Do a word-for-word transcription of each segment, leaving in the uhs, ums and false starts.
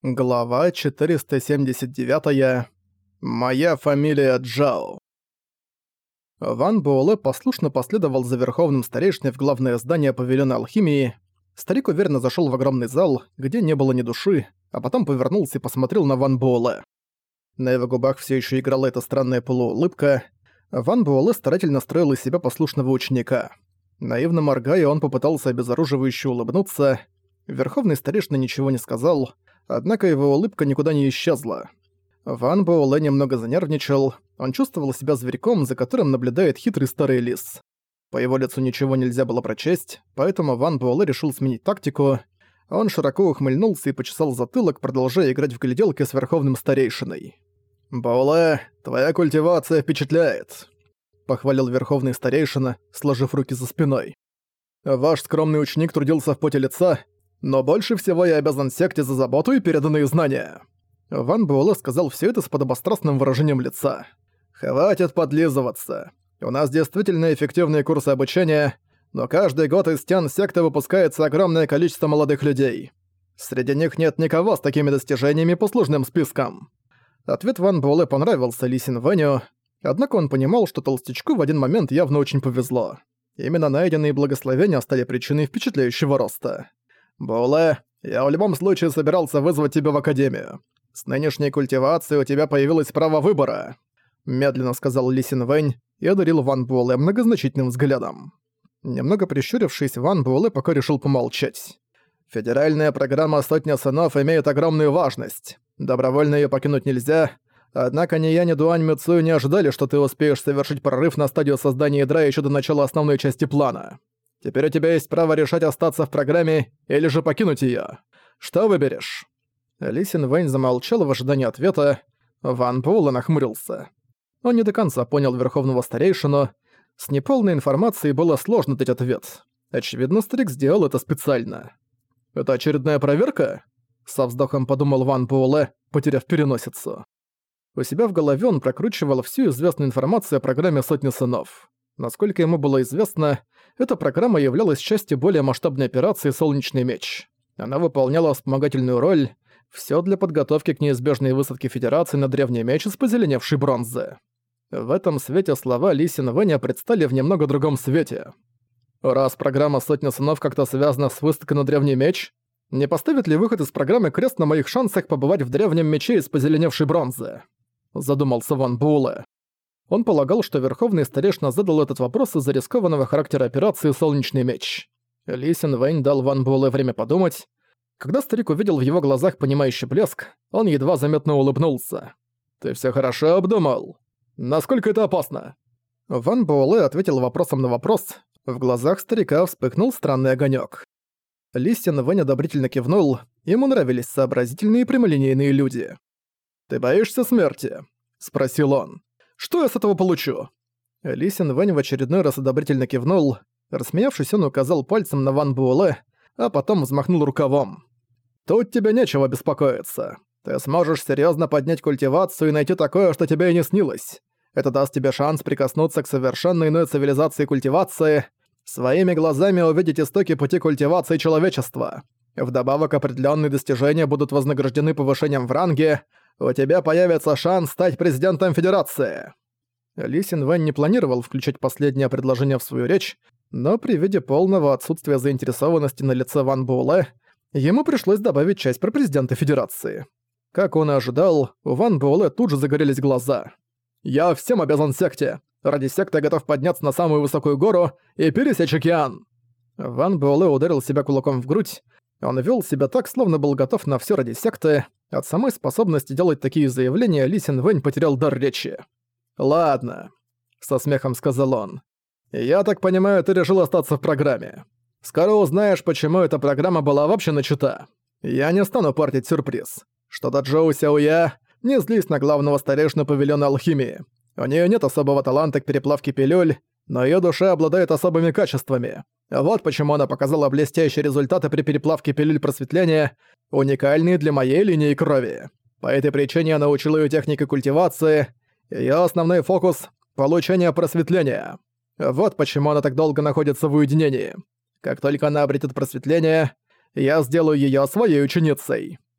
Глава четыреста семьдесят девять. Моя фамилия Джао. Ван Буэлэ послушно последовал за верховным старейшиной в главное здание павильона алхимии. Старик уверенно зашел в огромный зал, где не было ни души, а потом повернулся и посмотрел на Ван Буэлэ. На его губах все еще играла эта странная полуулыбка. Ван Буэлэ старательно строил из себя послушного ученика. Наивно моргая, он попытался обезоруживающе улыбнуться. Верховный старейшина ничего не сказал, однако его улыбка никуда не исчезла. Ван Буэлэ немного занервничал, он чувствовал себя зверьком, за которым наблюдает хитрый старый лис. По его лицу ничего нельзя было прочесть, поэтому Ван Буэлэ решил сменить тактику. Он широко ухмыльнулся и почесал затылок, продолжая играть в гляделки с верховным старейшиной. «Буэлэ, твоя культивация впечатляет», — похвалил верховный старейшина, сложив руки за спиной. «Ваш скромный ученик трудился в поте лица, но больше всего я обязан секте за заботу и переданные знания». Ван Буэлэ сказал всё это с подобострастным выражением лица. «Хватит подлизываться. У нас действительно эффективные курсы обучения, но каждый год из стен секты выпускается огромное количество молодых людей. Среди них нет никого с такими достижениями по служным спискам». Ответ Ван Буэлэ понравился Ли Синвэню, однако он понимал, что толстячку в один момент явно очень повезло. Именно найденные благословения стали причиной впечатляющего роста. «Буэлэ, я в любом случае собирался вызвать тебя в академию. С нынешней культивацией у тебя появилось право выбора», — медленно сказал Ли Синвэнь и одарил Ван Буэлэ многозначительным взглядом. Немного прищурившись, Ван Буэлэ пока решил помолчать. «Федеральная программа «Сотня сынов» имеет огромную важность. Добровольно её покинуть нельзя, однако ни я, ни Дуань Мицую не ожидали, что ты успеешь совершить прорыв на стадию создания ядра ещё до начала основной части плана. Теперь у тебя есть право решать, остаться в программе или же покинуть её. Что выберешь?» Ли Синвэнь замолчал в ожидании ответа. Ван Буэлэ нахмурился. Он не до конца понял верховного старейшину. С неполной информацией было сложно дать ответ. Очевидно, старик сделал это специально. «Это очередная проверка?» — со вздохом подумал Ван Буэлэ, потеряв переносицу. У себя в голове он прокручивал всю известную информацию о программе «Сотни сынов». Насколько ему было известно, эта программа являлась частью более масштабной операции «Солнечный меч». Она выполняла вспомогательную роль, всё для подготовки к неизбежной высадке Федерации на древний меч из позеленевшей бронзы. В этом свете слова Ли Синвэня предстали в немного другом свете. Раз программа «Сотня сынов» как-то связана с высадкой на древний меч, не поставит ли выход из программы крест на моих шансах побывать в древнем мече из позеленевшей бронзы? Задумался Ван Буэлэ. Он полагал, что верховный старейшина задал этот вопрос из-за рискованного характера операции «Солнечный меч». Ли Синвэнь дал Ван Буэлэ время подумать. Когда старик увидел в его глазах понимающий блеск, он едва заметно улыбнулся. «Ты всё хорошо обдумал? Насколько это опасно?» Ван Буэлэ ответил вопросом на вопрос. В глазах старика вспыхнул странный огонёк. Ли Синвэнь одобрительно кивнул. Ему нравились сообразительные и прямолинейные люди. «Ты боишься смерти?» — спросил он. «Что я с этого получу?» Ли Синвэнь в очередной раз одобрительно кивнул. Рассмеявшись, он указал пальцем на Ван Буэлэ, а потом взмахнул рукавом. «Тут тебе нечего беспокоиться. Ты сможешь серьёзно поднять культивацию и найти такое, что тебе и не снилось. Это даст тебе шанс прикоснуться к совершенно иной цивилизации культивации, своими глазами увидеть истоки пути культивации человечества. Вдобавок определённые достижения будут вознаграждены повышением в ранге, у тебя появится шанс стать президентом Федерации». Ли Синвэнь не планировал включать последнее предложение в свою речь, но при виде полного отсутствия заинтересованности на лице Ван Буэлэ ему пришлось добавить часть про президента Федерации. Как он и ожидал, у Ван Буэлэ тут же загорелись глаза. «Я всем обязан секте. Ради секты я готов подняться на самую высокую гору и пересечь океан». Ван Буэлэ ударил себя кулаком в грудь. Он вел себя так, словно был готов на всё ради секты. От самой способности делать такие заявления Ли Синвэнь потерял дар речи. «Ладно», — со смехом сказал он. «Я так понимаю, ты решил остаться в программе. Скоро узнаешь, почему эта программа была вообще начата. Я не стану портить сюрприз. Что до Джоу Сяоя, не злись на главного старейшину павильона алхимии. У неё нет особого таланта к переплавке пилюль, но её душа обладает особыми качествами. Вот почему она показала блестящие результаты при переплавке пилюль просветления, уникальные для моей линии крови. По этой причине я научил её технике культивации. Её основной фокус — получение просветления. Вот почему она так долго находится в уединении. Как только она обретет просветление, я сделаю её своей ученицей.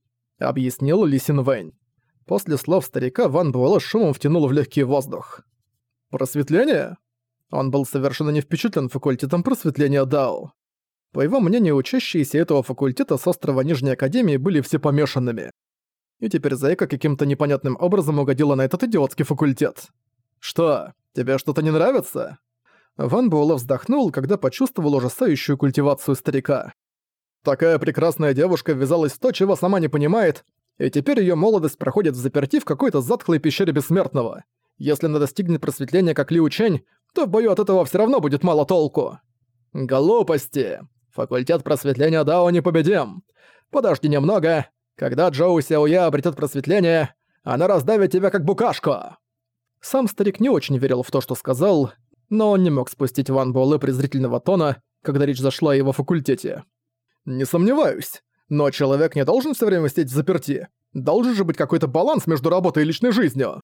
объяснил Ли Синвэнь. После слов старика Ван Буэлэ шумом втянул в легкий воздух. «Просветление?» Он был совершенно не впечатлен факультетом просветления Дао. По его мнению, учащиеся этого факультета с острова Нижней Академии были все помешанными. И теперь Зайка каким-то непонятным образом угодила на этот идиотский факультет. «Что, тебе что-то не нравится?» Ван Буэлэ вздохнул, когда почувствовал ужасающую культивацию старика. Такая прекрасная девушка ввязалась в то, чего сама не понимает, и теперь её молодость проходит в заперти в какой-то затхлой пещере бессмертного. Если она достигнет просветления как Лиу Чэнь, то в бою от этого всё равно будет мало толку. Глупости. Факультет просветления Дао непобедим. Подожди немного. Когда Джоу Сяоя обретёт просветление, она раздавит тебя как букашку. Сам старик не очень верил в то, что сказал, но он не мог спустить Ван Буэлэ презрительного тона, когда речь зашла о его факультете. «Не сомневаюсь, но человек не должен всё время сидеть взаперти. Должен же быть какой-то баланс между работой и личной жизнью».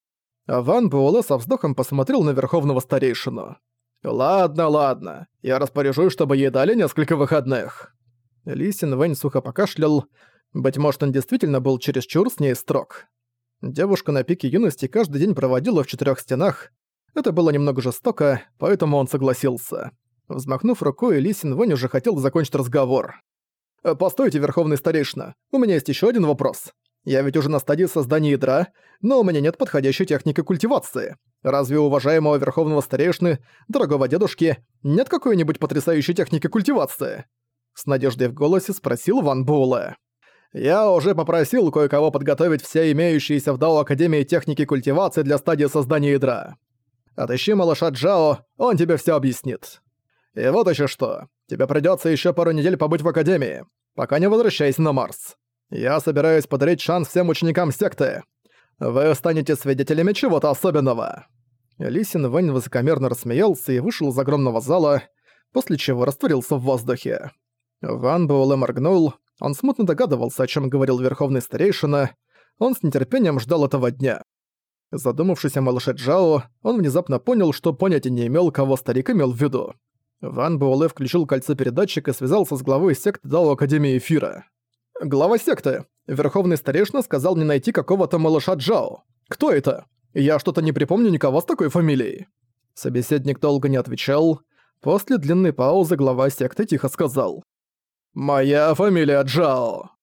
Ван Буэлэ со вздохом посмотрел на верховного старейшину. «Ладно, ладно, я распоряжусь, чтобы ей дали несколько выходных». Ли Синвэнь сухо покашлял. Быть может, он действительно был чересчур с ней строг. Девушка на пике юности каждый день проводила в четырёх стенах. Это было немного жестоко, поэтому он согласился. Взмахнув рукой, Ли Синвэнь уже хотел закончить разговор. «Постойте, верховный старейшина, у меня есть ещё один вопрос. Я ведь уже на стадии создания ядра, но у меня нет подходящей техники культивации. Разве у уважаемого верховного старейшины, дорогого дедушки, нет какой-нибудь потрясающей техники культивации?» С надеждой в голосе спросил Ван Буэлэ. «Я уже попросил кое-кого подготовить все имеющиеся в Дао Академии техники культивации для стадии создания ядра. Отыщи малыша Джао, он тебе всё объяснит. И вот ещё что, тебе придётся ещё пару недель побыть в Академии, пока не возвращайся на Марс. Я собираюсь подарить шанс всем ученикам секты. Вы станете свидетелями чего-то особенного». Ли Синвэнь высокомерно рассмеялся и вышел из огромного зала, после чего растворился в воздухе. Ван Буэлэ моргнул, он смутно догадывался, о чём говорил верховный старейшина, он с нетерпением ждал этого дня. Задумавшись о малыше Джао, он внезапно понял, что понятия не имел, кого старик имел в виду. Ван Буэлэ включил кольцо-передатчик и связался с главой секты Дао Академии Эфира. «Глава секты. Верховный старейшина сказал не найти какого-то малыша Джао. Кто это? Я что-то не припомню никого с такой фамилией». Собеседник долго не отвечал. После длинной паузы глава секты тихо сказал: «Моя фамилия Джао».